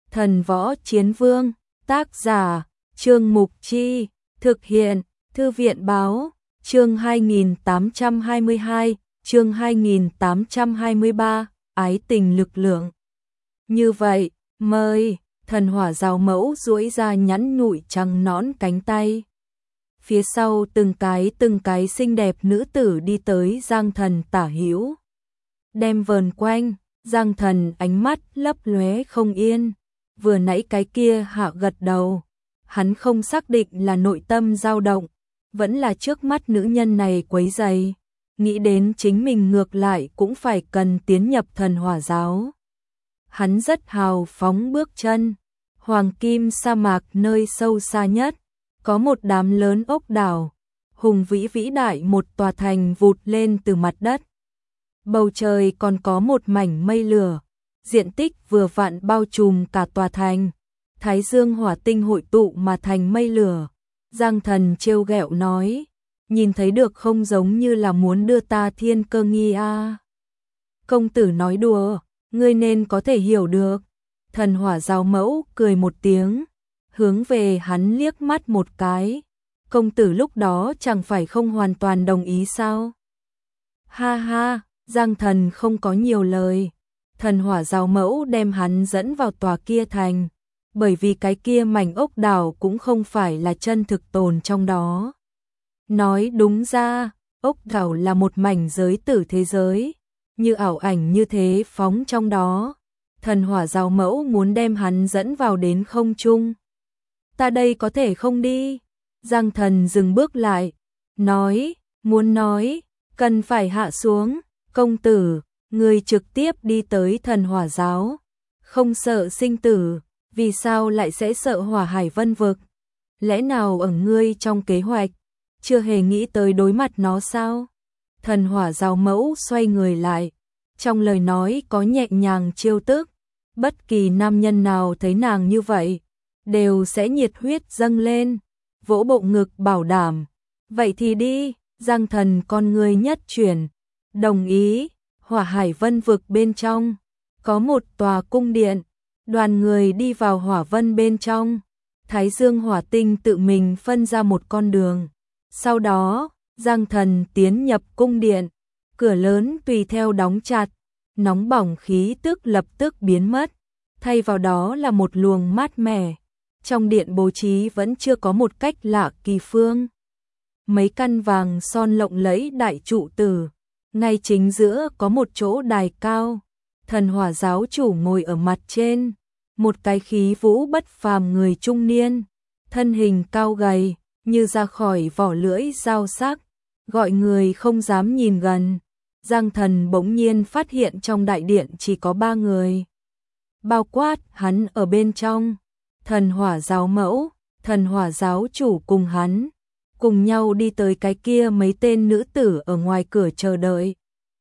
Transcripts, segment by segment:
Thần Võ Chiến Vương, tác giả, Trương Mục Chi, thực hiện, Thư viện Báo, chương 2822, chương 2823, ái tình lực lượng. Như vậy, mời, thần hỏa giáo mẫu duỗi ra nhẵn nhụi trắng nõn cánh tay. Phía sau từng cái xinh đẹp nữ tử đi tới Giang Thần tả hữu, đem vờn quanh. Giang Thần ánh mắt lấp lóe không yên, vừa nãy cái kia hạ gật đầu, hắn không xác định là nội tâm dao động, vẫn là trước mắt nữ nhân này quấy rầy, nghĩ đến chính mình ngược lại cũng phải cần tiến nhập thần hỏa giáo. Hắn rất hào phóng bước chân, hoàng kim sa mạc nơi sâu xa nhất, có một đám lớn ốc đảo, hùng vĩ vĩ đại một tòa thành vụt lên từ mặt đất. Bầu trời còn có một mảnh mây lửa, diện tích vừa vặn bao trùm cả tòa thành, thái dương hỏa tinh hội tụ mà thành mây lửa. Giang Thần trêu ghẹo nói, nhìn thấy được không, giống như là muốn đưa ta thiên cơ nghi a. Công tử nói đùa, ngươi nên có thể hiểu được. Thần hỏa giáo mẫu cười một tiếng, hướng về hắn liếc mắt một cái. Công tử lúc đó chẳng phải không hoàn toàn đồng ý sao? Ha ha, Giang Thần không có nhiều lời. Thần hỏa giáo mẫu đem hắn dẫn vào tòa kia thành, bởi vì cái kia mảnh ốc đảo cũng không phải là chân thực tồn trong đó. Nói đúng ra, ốc đảo là một mảnh giới tử thế giới, như ảo ảnh như thế phóng trong đó. Thần hỏa giáo mẫu muốn đem hắn dẫn vào đến không trung. Ta đây có thể không đi. Giang Thần dừng bước lại, muốn nói, cần phải hạ xuống. Công tử, người trực tiếp đi tới thần hỏa giáo, không sợ sinh tử, vì sao lại sẽ sợ hỏa hải vân vực? Lẽ nào ở ngươi trong kế hoạch, chưa hề nghĩ tới đối mặt nó sao? Thần hỏa giáo mẫu xoay người lại, trong lời nói có nhẹ nhàng trêu tức, bất kỳ nam nhân nào thấy nàng như vậy, đều sẽ nhiệt huyết dâng lên, vỗ bộ ngực bảo đảm. Vậy thì đi. Giang Thần con người nhất chuyển, đồng ý. Hỏa hải vân vực bên trong, có một tòa cung điện, đoàn người đi vào hỏa vân bên trong. Thái dương hỏa tinh tự mình phân ra một con đường. Sau đó, Giang Thần tiến nhập cung điện, cửa lớn tùy theo đóng chặt, nóng bỏng khí tức lập tức biến mất, thay vào đó là một luồng mát mẻ. Trong điện bố trí vẫn chưa có một cách lạ kỳ phương. Mấy căn vàng son lộng lẫy đại trụ tử, ngay chính giữa có một chỗ đài cao, thần hỏa giáo chủ ngồi ở mặt trên, một cái khí vũ bất phàm người trung niên, thân hình cao gầy, như ra khỏi vỏ lưỡi dao sắc, gọi người không dám nhìn gần. Giang Thần bỗng nhiên phát hiện trong đại điện chỉ có 3 người, bao quát hắn ở bên trong. Thần hỏa giáo mẫu, thần hỏa giáo chủ cùng hắn, cùng nhau đi tới cái kia mấy tên nữ tử ở ngoài cửa chờ đợi.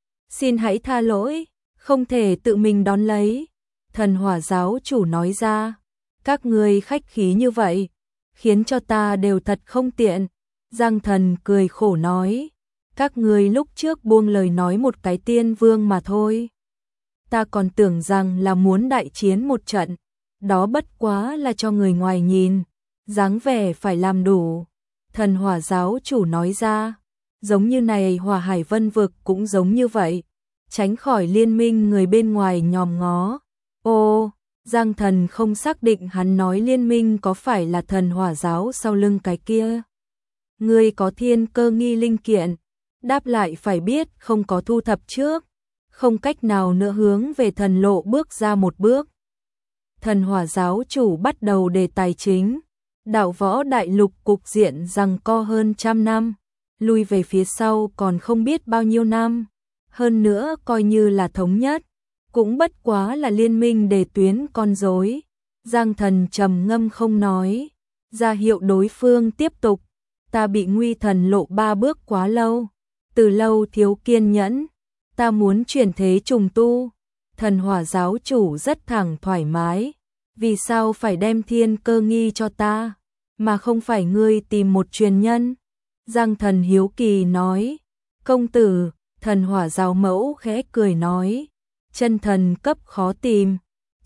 Xin hãy tha lỗi, không thể tự mình đón lấy. Thần hỏa giáo chủ nói ra, các ngươi khách khí như vậy, khiến cho ta đều thật không tiện. Giang Thần cười khổ nói, các ngươi lúc trước buông lời nói một cái tiên vương mà thôi. Ta còn tưởng rằng là muốn đại chiến một trận, đó bất quá là cho người ngoài nhìn, dáng vẻ phải làm đủ. Thần hỏa giáo chủ nói ra, giống như này hỏa hải vân vực cũng giống như vậy, tránh khỏi liên minh người bên ngoài nhòm ngó. Ô, Giang Thần không xác định hắn nói liên minh có phải là thần hỏa giáo sau lưng cái kia. Ngươi có thiên cơ nghi linh kiện, đáp lại phải biết không có thu thập trước, không cách nào nữa hướng về thần lộ bước ra một bước. Thần hỏa giáo chủ bắt đầu đề tài chính. Đạo võ đại lục cục diện giằng co hơn 100 năm, lui về phía sau còn không biết bao nhiêu năm, hơn nữa coi như là thống nhất, cũng bất quá là liên minh đề tuyến con rối. Giang Thần trầm ngâm không nói, ra hiệu đối phương tiếp tục. Ta bị nguy thần lộ 3 bước quá lâu, từ lâu thiếu kiên nhẫn, ta muốn chuyển thế trùng tu. Thần hỏa giáo chủ rất thẳng thoải mái, vì sao phải đem thiên cơ nghi cho ta, mà không phải ngươi tìm một truyền nhân? Giang Thần hiếu kỳ nói, công tử. Thần hỏa giáo mẫu khẽ cười nói, chân thần cấp khó tìm,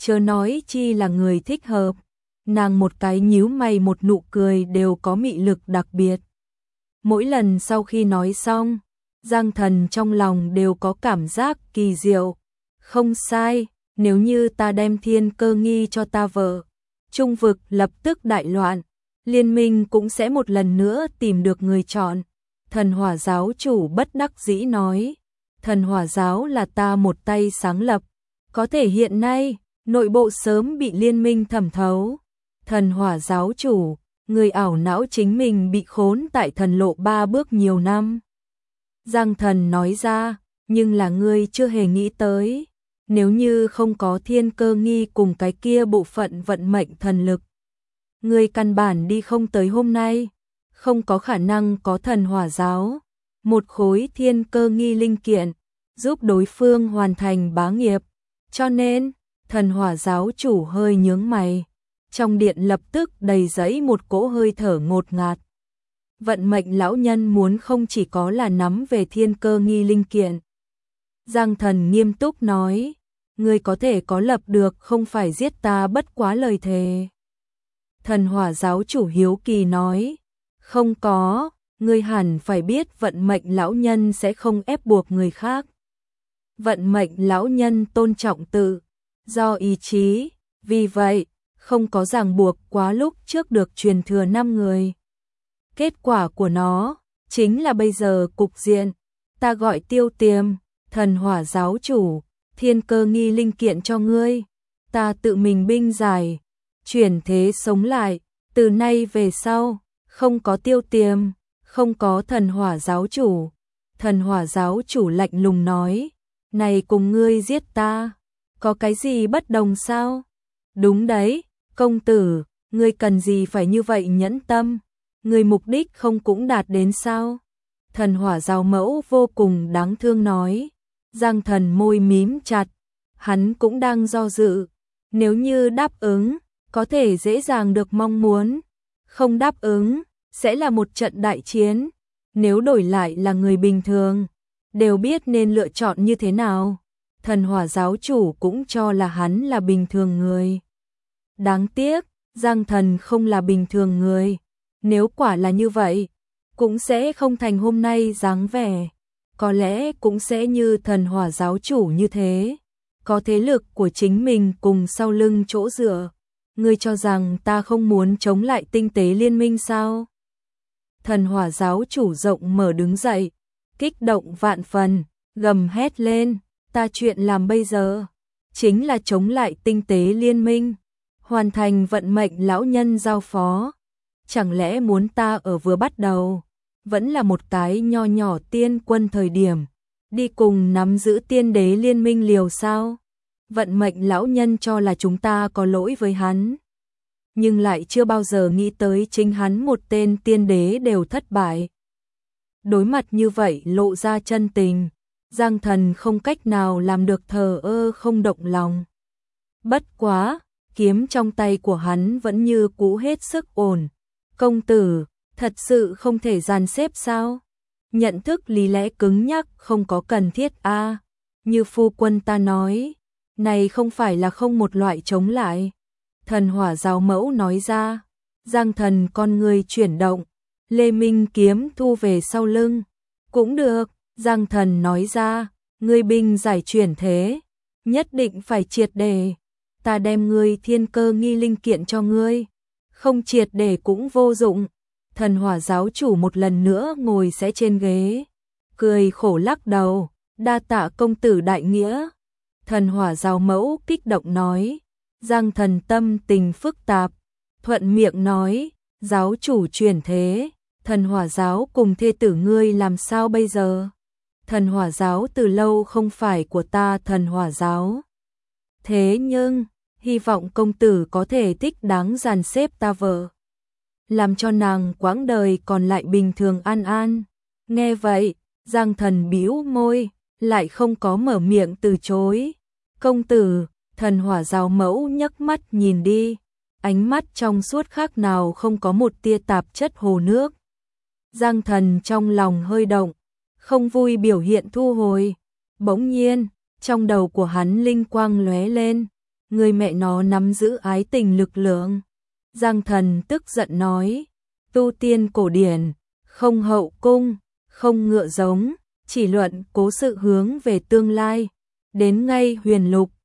chớ nói chi là người thích hợp. Nàng một cái nhíu mày một nụ cười đều có mị lực đặc biệt. Mỗi lần sau khi nói xong, Giang Thần trong lòng đều có cảm giác kỳ diệu. Không sai, nếu như ta đem Thiên Cơ Nghi cho ta vợ, Trung vực lập tức đại loạn, liên minh cũng sẽ một lần nữa tìm được người chọn. Thần Hỏa giáo chủ bất đắc dĩ nói, Thần Hỏa giáo là ta một tay sáng lập, có thể hiện nay, nội bộ sớm bị liên minh thẩm thấu. Thần Hỏa giáo chủ, người ảo não chính mình bị khốn tại thần lộ 3 bước nhiều năm. Giang Thần nói ra, nhưng là ngươi chưa hề nghĩ tới, nếu như không có Thiên Cơ Nghi cùng cái kia bộ phận vận mệnh thần lực, ngươi căn bản đi không tới hôm nay, không có khả năng có Thần Hỏa giáo, một khối Thiên Cơ Nghi linh kiện, giúp đối phương hoàn thành bá nghiệp, cho nên, Thần Hỏa giáo chủ hơi nhướng mày, trong điện lập tức đầy dẫy một cỗ hơi thở ngột ngạt. Vận mệnh lão nhân muốn không chỉ có là nắm về Thiên Cơ Nghi linh kiện. Giang Thần nghiêm túc nói, ngươi có thể có lập được không phải giết ta bất quá lời thề. Thần Hỏa giáo chủ hiếu kỳ nói, không có, ngươi hẳn phải biết vận mệnh lão nhân sẽ không ép buộc người khác. Vận mệnh lão nhân tôn trọng tự do ý chí, vì vậy, không có ràng buộc quá lúc trước được truyền thừa 5 người. Kết quả của nó, chính là bây giờ cục diện, ta gọi Tiêu Tiềm, Thần Hỏa giáo chủ, Thiên Cơ Nghi linh kiện cho ngươi, ta tự mình binh giải, chuyển thế sống lại, từ nay về sau, không có Tiêu Tiềm, không có Thần Hỏa giáo chủ. Thần Hỏa giáo chủ lạnh lùng nói, này cùng ngươi giết ta, có cái gì bất đồng sao? Đúng đấy, công tử, ngươi cần gì phải như vậy nhẫn tâm, ngươi mục đích không cũng đạt đến sao? Thần Hỏa giáo mẫu vô cùng đáng thương nói. Giang Thần môi mím chặt, hắn cũng đang do dự, nếu như đáp ứng, có thể dễ dàng được mong muốn, không đáp ứng, sẽ là một trận đại chiến, nếu đổi lại là người bình thường, đều biết nên lựa chọn như thế nào. Thần Hỏa giáo chủ cũng cho là hắn là bình thường người. Đáng tiếc, Giang Thần không là bình thường người, nếu quả là như vậy, cũng sẽ không thành hôm nay dáng vẻ. Có lẽ cũng sẽ như Thần Hỏa giáo chủ như thế, có thế lực của chính mình cùng sau lưng chỗ dựa. Ngươi cho rằng ta không muốn chống lại tinh tế liên minh sao? Thần Hỏa giáo chủ rộng mở đứng dậy, kích động vạn phần, gầm hét lên, ta chuyện làm bây giờ, chính là chống lại tinh tế liên minh, hoàn thành vận mệnh lão nhân giao phó. Chẳng lẽ muốn ta ở vừa bắt đầu, vẫn là một cái nho nhỏ tiên quân thời điểm, đi cùng nắm giữ tiên đế liên minh liều sao? Vận mệnh lão nhân cho là chúng ta có lỗi với hắn, nhưng lại chưa bao giờ nghĩ tới chính hắn một tên tiên đế đều thất bại. Đối mặt như vậy lộ ra chân tình, Giang Thần không cách nào làm được thờ ơ không động lòng. Bất quá, kiếm trong tay của hắn vẫn như cũ hết sức ổn. Công tử, thật sự không thể dàn xếp sao? Nhận thức lý lẽ cứng nhắc không có cần thiết a. Như phu quân ta nói, này không phải là không một loại chống lại. Thần Hỏa giáo mẫu nói ra. Giang Thần con người chuyển động, Lê Minh kiếm thu về sau lưng. Cũng được, Giang Thần nói ra, ngươi binh giải chuyển thế, nhất định phải triệt để. Ta đem ngươi Thiên Cơ Nghi linh kiện cho ngươi, không triệt để cũng vô dụng. Thần Hỏa giáo chủ một lần nữa ngồi sẽ trên ghế, cười khổ lắc đầu, đa tạ công tử đại nghĩa. Thần Hỏa giáo mẫu kích động nói. Giang Thần tâm tình phức tạp, thuận miệng nói, giáo chủ chuyển thế, Thần Hỏa giáo cùng thê tử ngươi làm sao bây giờ? Thần Hỏa giáo từ lâu không phải của ta Thần Hỏa giáo. Thế nhưng, hy vọng công tử có thể thích đáng dàn xếp ta vợ, làm cho nàng quãng đời còn lại bình thường an an. Nghe vậy, Giang Thần bĩu môi, lại không có mở miệng từ chối. Công tử, Thần Hỏa giáo mẫu nhấc mắt nhìn đi, ánh mắt trong suốt khác nào không có một tia tạp chất hồ nước. Giang Thần trong lòng hơi động, không vui biểu hiện thu hồi. Bỗng nhiên, trong đầu của hắn linh quang lóe lên, người mẹ nó nắm giữ ái tình lực lượng. Giang Thần tức giận nói, tu tiên cổ điển, không hậu cung, không ngựa giống, chỉ luận cố sự hướng về tương lai. Đến ngay huyền lục,